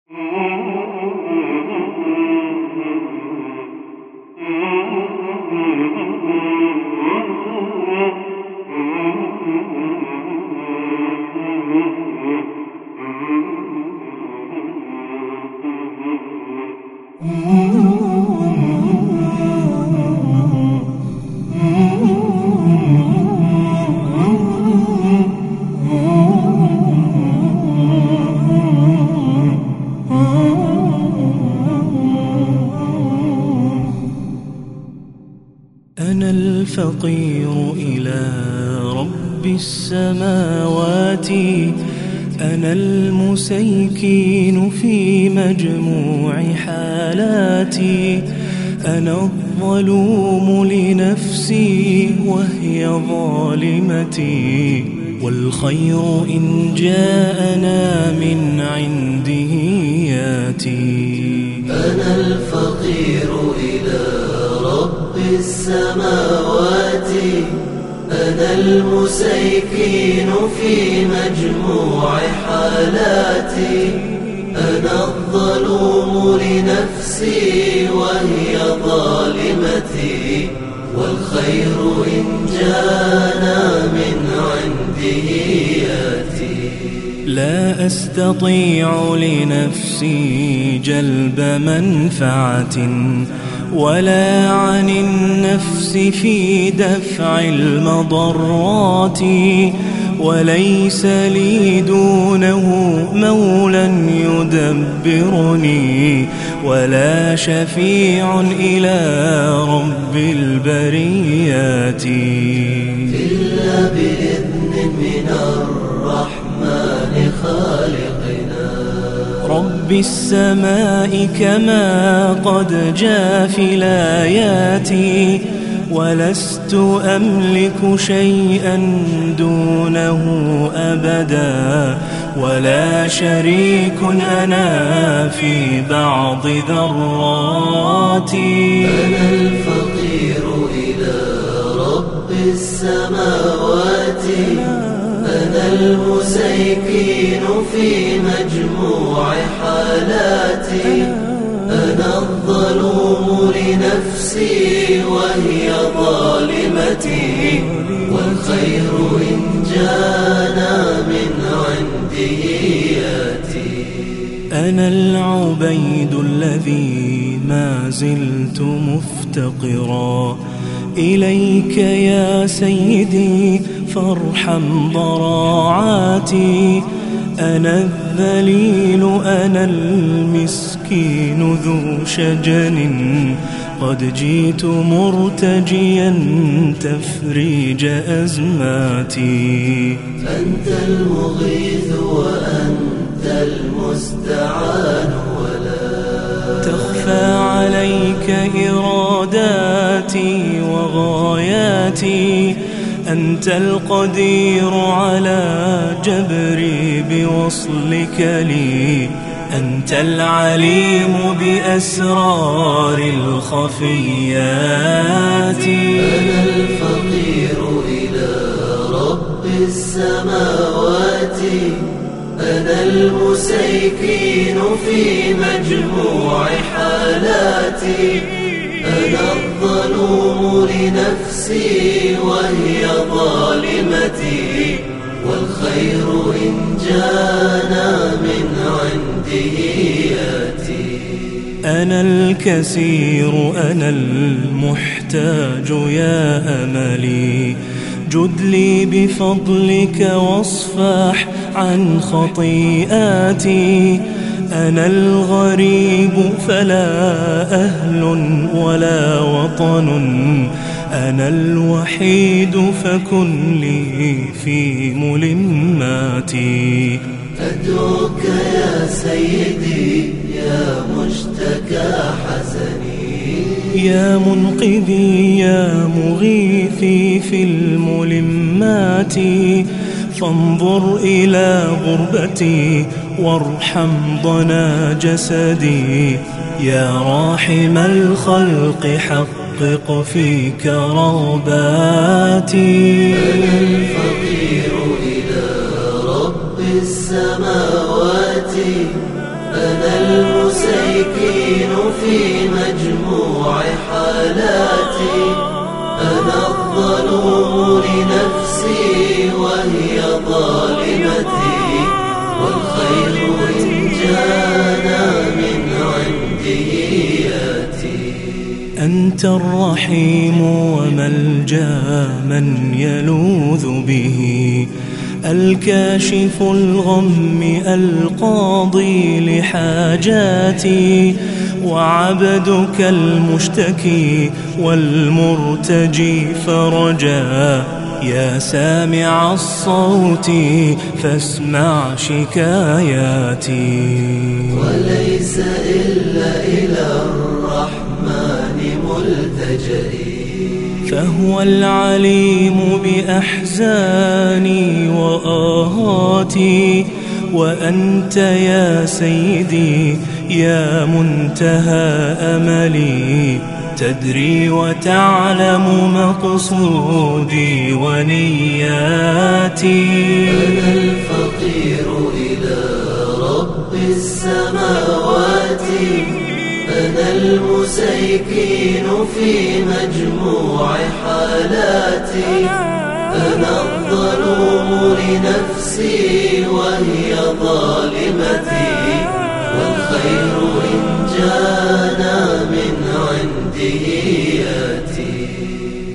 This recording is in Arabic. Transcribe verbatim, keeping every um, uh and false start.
أنا الفقير إلى رب السماوات، أنا المسيكين في مجموع حالاتي، أنا الظلوم لنفسي وهي ظالمتي، والخير إن جاءنا من عنده ياتي. أنا الفقير إلى رب السماوات، أنا المسيكين في مجموع حالاتي، أنا الظلوم لنفسي وهي ظالمتي، والخير إن جاءنا من عنده ياتي. لا أستطيع لنفسي جلب منفعة، ولا عن النفس في دفع المضرات، وليس لي دونه مولى يدبرني، ولا شفيع إلى رب البريات إلا بإذن من الرحمن خالقنا، رب السماء كما قد جاء في الآيات، ولست أملك شيئا دونه أبدا، ولا شريك أنا في بعض ذراتي. أنا الفقير إلى رب السماوات، أنا المسيكين في مجموع حالاتي، أنا الظلوم لنفسي وهي ظالمتي، والخير إن جاءنا من عنده ياتي. أنا العبيد الذي ما زلت مفتقرا إليك يا سيدي فارحم ضراعاتي، أنا الذليل أنا المسكين ذو شجن، قد جئت مرتجيا تفريج أزماتي. أنت المغيث وأنت المستعان، ولا تخفى عليك إراداتي وغاياتي، أنت القدير على جبري بوصلك لي، أنت العليم بأسرار الخفيات. أنا الفقير إلى رب السماوات، أنا المسيكين في مجموع حالاتي، أنا الظلوم لنفسي وهي ظالمتي، والخير إن جاءنا من عنده ياتي. أنا الكثير أنا المحتاج يا أملي، جد لي بفضلك واصفح عن خطيئاتي، أنا الغريب فلا أهل ولا وطن، أنا الوحيد فكن لي في ملماتي. أدعوك يا سيدي يا مشتكى حزني، يا منقذي يا مغيثي في الملمات، فانظر إلى غربتي وارحم ضنا جسدي، يا راحم الخلق حقق فيك رغباتي. أنا الفقير إلى رب السماوات، أنا المسيكين في مجموع حالاتي، أنا الظلوم لنفسي وهي ظالمتي، والخير إن جانا من عنده ياتي. أنت الرحيم وملجأ من يلوذ به، الكاشف الغم القاضي لحاجاتي، وعبدك المشتكي والمرتجي فرجا. يا سامع الصوت فاسمع شكاياتي. وليس إلا إلى الرحمن ملتجئي، فهو العليم بأحزاني وآهاتي، وأنت يا سيدي يا منتهى أملي، تدري وتعلم مقصودي ونياتي. أنا الفقير إلى رب السماوات، أنا المسيكين في مجموع حالاتي، أنا الظلوم لنفسي وهي ظالمتي، والخير إن جانا من عنده ياتي.